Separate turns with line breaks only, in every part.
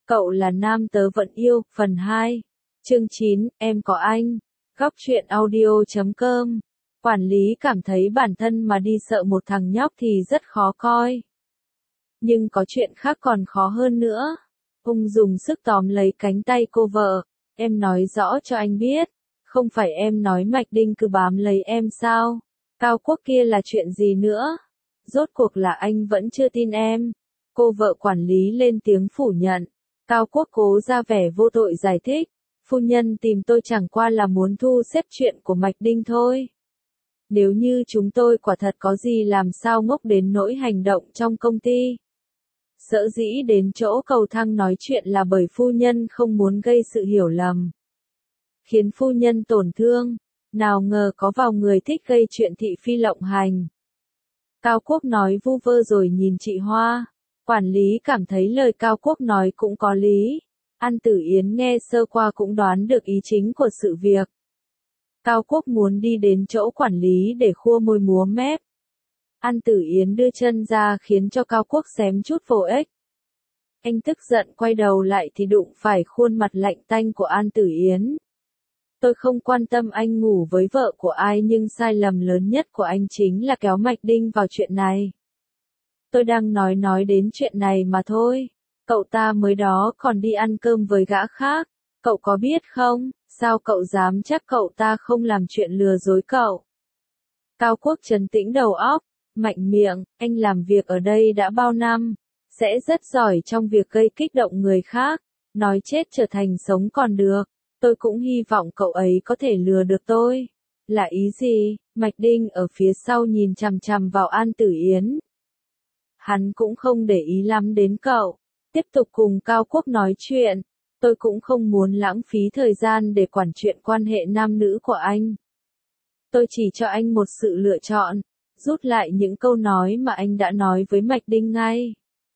Cậu là nam tớ vẫn yêu, phần 2. Chương 9, em có anh. Góc truyện audio.com. Quản lý cảm thấy bản thân mà đi sợ một thằng nhóc thì rất khó coi. Nhưng có chuyện khác còn khó hơn nữa. Ông dùng sức tóm lấy cánh tay cô vợ. Em nói rõ cho anh biết. Không phải em nói Mạch Đinh cứ bám lấy em sao? Cao Quốc kia là chuyện gì nữa? Rốt cuộc là anh vẫn chưa tin em. Cô vợ quản lý lên tiếng phủ nhận. Cao Quốc cố ra vẻ vô tội giải thích. Phu nhân tìm tôi chẳng qua là muốn thu xếp chuyện của Mạch Đinh thôi. Nếu như chúng tôi quả thật có gì làm sao ngốc đến nỗi hành động trong công ty. Sở dĩ đến chỗ cầu thang nói chuyện là bởi phu nhân không muốn gây sự hiểu lầm. Khiến phu nhân tổn thương, nào ngờ có vào người thích gây chuyện thị phi lộng hành. Cao Quốc nói vu vơ rồi nhìn chị Hoa. Quản lý cảm thấy lời Cao Quốc nói cũng có lý. An Tử Yến nghe sơ qua cũng đoán được ý chính của sự việc. Cao Quốc muốn đi đến chỗ quản lý để khua môi múa mép. An Tử Yến đưa chân ra khiến cho Cao Quốc xém chút vô ích. Anh tức giận quay đầu lại thì đụng phải khuôn mặt lạnh tanh của An Tử Yến. Tôi không quan tâm anh ngủ với vợ của ai nhưng sai lầm lớn nhất của anh chính là kéo Mạch Đinh vào chuyện này. Tôi đang nói đến chuyện này mà thôi. Cậu ta mới đó còn đi ăn cơm với gã khác. Cậu có biết không, sao cậu dám chắc cậu ta không làm chuyện lừa dối cậu? Cao Quốc trấn tĩnh đầu óc, mạnh miệng, anh làm việc ở đây đã bao năm, sẽ rất giỏi trong việc gây kích động người khác, nói chết trở thành sống còn được. Tôi cũng hy vọng cậu ấy có thể lừa được tôi. Là ý gì? Mạch Đinh ở phía sau nhìn chằm chằm vào An Tử Yến. Hắn cũng không để ý lắm đến cậu. Tiếp tục cùng Cao Quốc nói chuyện. Tôi cũng không muốn lãng phí thời gian để quản chuyện quan hệ nam nữ của anh. Tôi chỉ cho anh một sự lựa chọn. Rút lại những câu nói mà anh đã nói với Mạch Đinh ngay.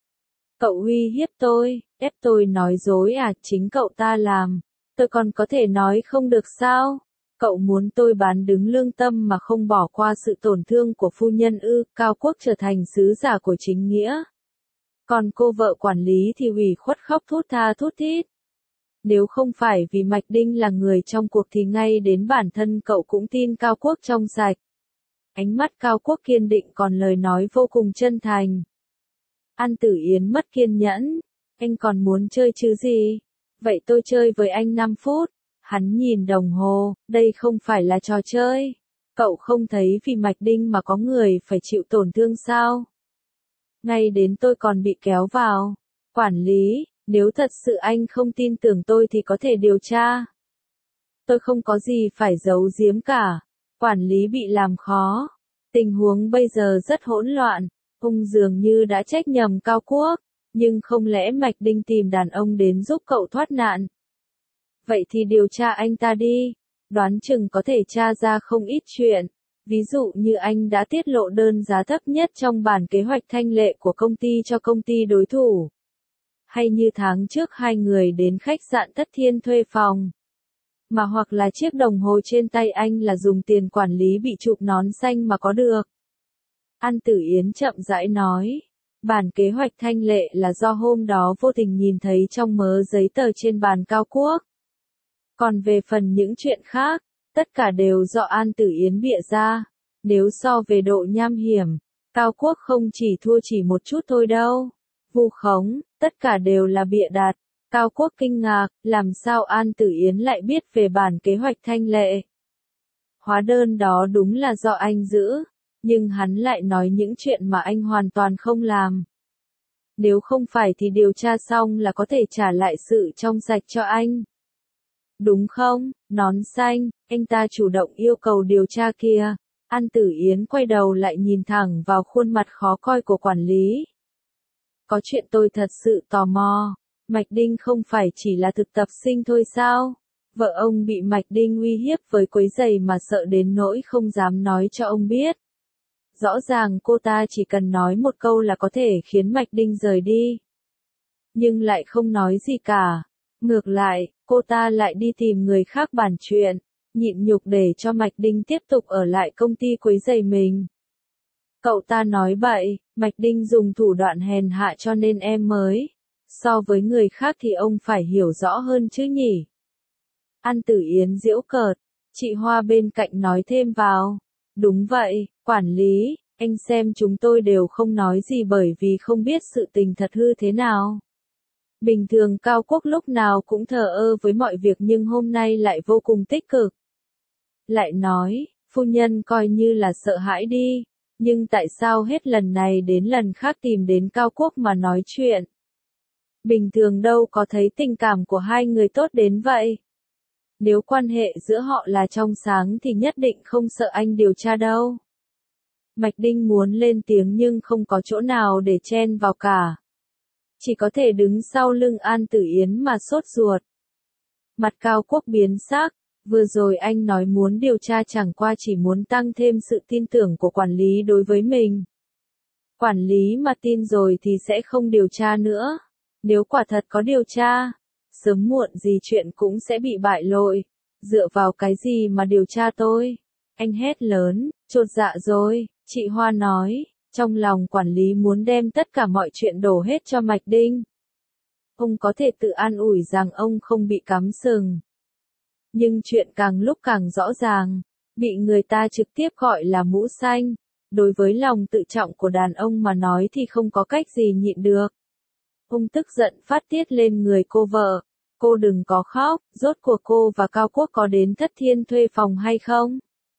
Cậu uy hiếp tôi, ép tôi nói dối à? Chính cậu ta làm. Tôi còn có thể nói không được sao? Cậu muốn tôi bán đứng lương tâm mà không bỏ qua sự tổn thương của phu nhân ư? Cao Quốc trở thành sứ giả của chính nghĩa. Còn cô vợ quản lý thì ủy khuất khóc thút tha thút thít. Nếu không phải vì Mạch Đinh là người trong cuộc thì ngay đến bản thân cậu cũng tin Cao Quốc trong sạch. Ánh mắt Cao Quốc kiên định còn lời nói vô cùng chân thành. An Tử Yến mất kiên nhẫn. Anh còn muốn chơi chứ gì? Vậy tôi chơi với anh 5 phút. Hắn nhìn đồng hồ, đây không phải là trò chơi. Cậu không thấy vì Mạch Đinh mà có người phải chịu tổn thương sao? Ngay đến tôi còn bị kéo vào. Quản lý, nếu thật sự anh không tin tưởng tôi thì có thể điều tra. Tôi không có gì phải giấu giếm cả. Quản lý bị làm khó. Tình huống bây giờ rất hỗn loạn. Ông dường như đã trách nhầm Cao Quốc. Nhưng không lẽ Mạch Đinh tìm đàn ông đến giúp cậu thoát nạn? Vậy thì điều tra anh ta đi. Đoán chừng có thể tra ra không ít chuyện. Ví dụ như anh đã tiết lộ đơn giá thấp nhất trong bản kế hoạch thanh lệ của công ty cho công ty đối thủ. Hay như tháng trước hai người đến khách sạn Tất Thiên thuê phòng. Mà hoặc là chiếc đồng hồ trên tay anh là dùng tiền quản lý bị chụp nón xanh mà có được. An Tử Yến chậm rãi nói. Bản kế hoạch thanh lệ là do hôm đó vô tình nhìn thấy trong mớ giấy tờ trên bàn Cao Quốc. Còn về phần những chuyện khác, tất cả đều do An Tử Yến bịa ra. Nếu so về độ nham hiểm, Cao Quốc không chỉ thua chỉ một chút thôi đâu. Vu khống, tất cả đều là bịa đặt. Cao Quốc kinh ngạc, làm sao An Tử Yến lại biết về bản kế hoạch thanh lệ? Hóa đơn đó đúng là do anh giữ. Nhưng hắn lại nói những chuyện mà anh hoàn toàn không làm. Nếu không phải thì điều tra xong là có thể trả lại sự trong sạch cho anh. Đúng không, nón xanh, anh ta chủ động yêu cầu điều tra kia. An Tử Yến quay đầu lại nhìn thẳng vào khuôn mặt khó coi của quản lý. Có chuyện tôi thật sự tò mò. Mạch Đinh không phải chỉ là thực tập sinh thôi sao? Vợ ông bị Mạch Đinh uy hiếp với quấy rầy mà sợ đến nỗi không dám nói cho ông biết. Rõ ràng cô ta chỉ cần nói một câu là có thể khiến Mạch Đinh rời đi. Nhưng lại không nói gì cả. Ngược lại, cô ta lại đi tìm người khác bàn chuyện, nhịn nhục để cho Mạch Đinh tiếp tục ở lại công ty quấy rầy mình. Cậu ta nói bậy, Mạch Đinh dùng thủ đoạn hèn hạ cho nên em mới So với người khác thì ông phải hiểu rõ hơn chứ nhỉ. An Tử Yến giễu cợt, chị Hoa bên cạnh nói thêm vào. Đúng vậy, quản lý, anh xem chúng tôi đều không nói gì bởi vì không biết sự tình thật hư thế nào. Bình thường Cao Quốc lúc nào cũng thờ ơ với mọi việc nhưng hôm nay lại vô cùng tích cực. Lại nói, phu nhân coi như là sợ hãi đi, nhưng tại sao hết lần này đến lần khác tìm đến Cao Quốc mà nói chuyện? Bình thường đâu có thấy tình cảm của hai người tốt đến vậy. Nếu quan hệ giữa họ là trong sáng thì nhất định không sợ anh điều tra đâu. Mạch Đinh muốn lên tiếng nhưng không có chỗ nào để chen vào cả. Chỉ có thể đứng sau lưng An Tử Yến mà sốt ruột. Mặt Cao Quốc biến sắc, vừa rồi anh nói muốn điều tra chẳng qua chỉ muốn tăng thêm sự tin tưởng của quản lý đối với mình. Quản lý mà tin rồi thì sẽ không điều tra nữa. Nếu quả thật có điều tra, sớm muộn gì chuyện cũng sẽ bị bại lộ. Dựa vào cái gì mà điều tra tôi? Anh hét lớn, chột dạ rồi, chị Hoa nói, trong lòng quản lý muốn đem tất cả mọi chuyện đổ hết cho Mạch Đinh. Ông có thể tự an ủi rằng ông không bị cắm sừng. Nhưng chuyện càng lúc càng rõ ràng, bị người ta trực tiếp gọi là mũ xanh. Đối với lòng tự trọng của đàn ông mà nói thì không có cách gì nhịn được. Ông tức giận phát tiết lên người cô vợ. Cô đừng có khóc, rốt cuộc cô và Cao Quốc có đến Thất Thiên thuê phòng hay không?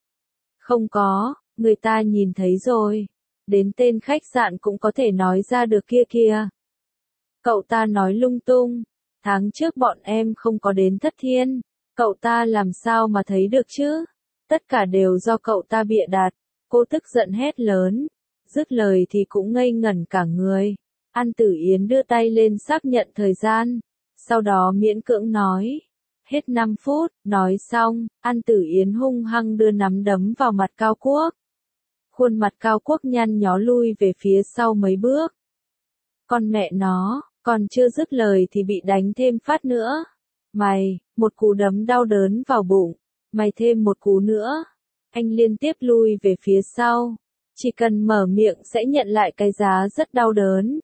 Không có, người ta nhìn thấy rồi. Đến tên khách sạn cũng có thể nói ra được kia kìa. Cậu ta nói lung tung. Tháng trước bọn em không có đến Thất Thiên. Cậu ta làm sao mà thấy được chứ? Tất cả đều do cậu ta bịa đặt. Cô tức giận hét lớn. Dứt lời thì cũng ngây ngẩn cả người. An Tử Yến đưa tay lên xác nhận thời gian. Sau đó miễn cưỡng nói. Hết 5 phút, nói xong, An Tử Yến hung hăng đưa nắm đấm vào mặt Cao Quốc. Khuôn mặt Cao Quốc nhăn nhó lui về phía sau mấy bước. Con mẹ nó, còn chưa dứt lời thì bị đánh thêm phát nữa. Mày, một cú đấm đau đớn vào bụng. Mày thêm một cú nữa. Anh liên tiếp lui về phía sau. Chỉ cần mở miệng sẽ nhận lại cái giá rất đau đớn.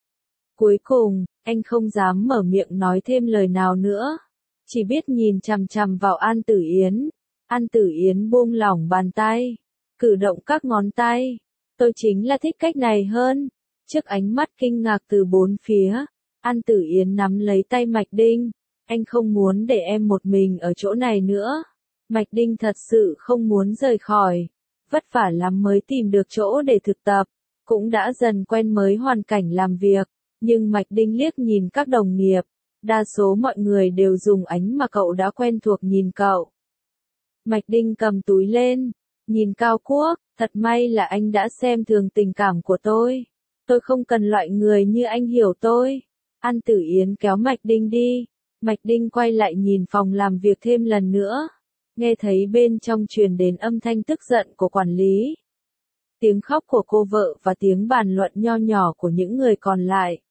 Cuối cùng, anh không dám mở miệng nói thêm lời nào nữa. Chỉ biết nhìn chằm chằm vào An Tử Yến. An Tử Yến buông lỏng bàn tay. Cử động các ngón tay. Tôi chính là thích cách này hơn. Trước ánh mắt kinh ngạc từ bốn phía, An Tử Yến nắm lấy tay Mạch Đinh. Anh không muốn để em một mình ở chỗ này nữa. Mạch Đinh thật sự không muốn rời khỏi. Vất vả lắm mới tìm được chỗ để thực tập. Cũng đã dần quen mới hoàn cảnh làm việc. Nhưng Mạch Đinh liếc nhìn các đồng nghiệp. Đa số mọi người đều dùng ánh mà cậu đã quen thuộc nhìn cậu. Mạch Đinh cầm túi lên. Nhìn Cao Quốc, thật may là anh đã xem thường tình cảm của tôi. Tôi không cần loại người như anh hiểu tôi. An Tử Yến kéo Mạch Đinh đi. Mạch Đinh quay lại nhìn phòng làm việc thêm lần nữa. Nghe thấy bên trong truyền đến âm thanh tức giận của quản lý. Tiếng khóc của cô vợ và tiếng bàn luận nho nhỏ của những người còn lại.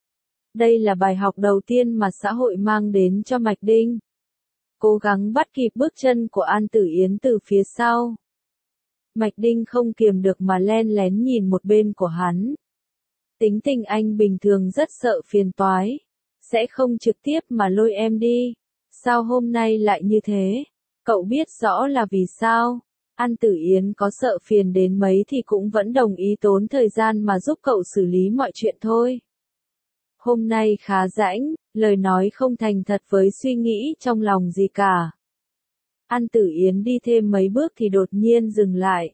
Đây là bài học đầu tiên mà xã hội mang đến cho Mạch Đinh. Cố gắng bắt kịp bước chân của An Tử Yến từ phía sau. Mạch Đinh không kiềm được mà len lén nhìn một bên của hắn. Tính tình anh bình thường rất sợ phiền toái. Sẽ không trực tiếp mà lôi em đi. Sao hôm nay lại như thế? Cậu biết rõ là vì sao? An Tử Yến có sợ phiền đến mấy thì cũng vẫn đồng ý tốn thời gian mà giúp cậu xử lý mọi chuyện thôi. Hôm nay khá rãnh, lời nói không thành thật với suy nghĩ trong lòng gì cả. An Tử Yến đi thêm mấy bước thì đột nhiên dừng lại.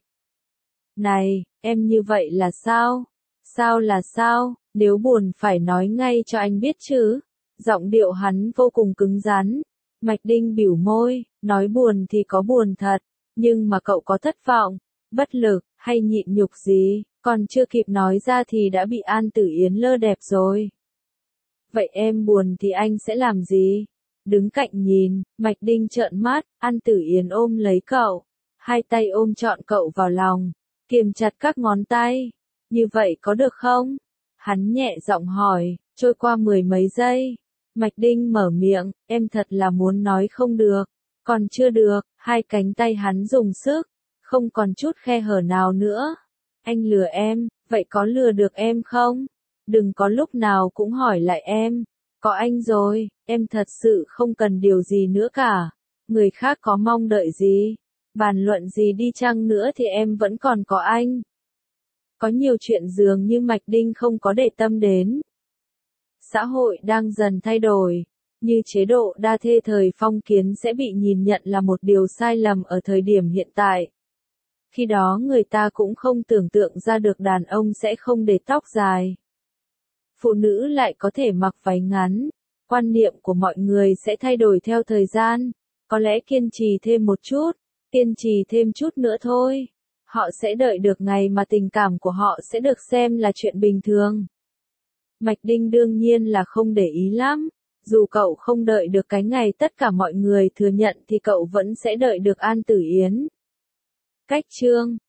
Này, em như vậy là sao? Sao là sao? Nếu buồn phải nói ngay cho anh biết chứ. Giọng điệu hắn vô cùng cứng rắn. Mạch Đinh bỉu môi, nói buồn thì có buồn thật. Nhưng mà cậu có thất vọng, bất lực, hay nhịn nhục gì, còn chưa kịp nói ra thì đã bị An Tử Yến lơ đẹp rồi. Vậy em buồn thì anh sẽ làm gì? Đứng cạnh nhìn, Mạch Đinh trợn mắt, An Tử Yến ôm lấy cậu. Hai tay ôm trọn cậu vào lòng, kiềm chặt các ngón tay. Như vậy có được không? Hắn nhẹ giọng hỏi, trôi qua 10 mấy giây. Mạch Đinh mở miệng, em thật là muốn nói không được. Còn chưa được, hai cánh tay hắn dùng sức, không còn chút khe hở nào nữa. Anh lừa em, vậy có lừa được em không? Đừng có lúc nào cũng hỏi lại em. Có anh rồi, em thật sự không cần điều gì nữa cả. Người khác có mong đợi gì, bàn luận gì đi chăng nữa thì em vẫn còn có anh. Có nhiều chuyện dường như Mạch Đinh không có để tâm đến. Xã hội đang dần thay đổi, như chế độ đa thê thời phong kiến sẽ bị nhìn nhận là một điều sai lầm ở thời điểm hiện tại. Khi đó người ta cũng không tưởng tượng ra được đàn ông sẽ không để tóc dài. Phụ nữ lại có thể mặc váy ngắn. Quan niệm của mọi người sẽ thay đổi theo thời gian. Có lẽ kiên trì thêm một chút, kiên trì thêm chút nữa thôi. Họ sẽ đợi được ngày mà tình cảm của họ sẽ được xem là chuyện bình thường. Mạch Đinh đương nhiên là không để ý lắm. Dù cậu không đợi được cái ngày tất cả mọi người thừa nhận thì cậu vẫn sẽ đợi được An Tử Yến. Cách chương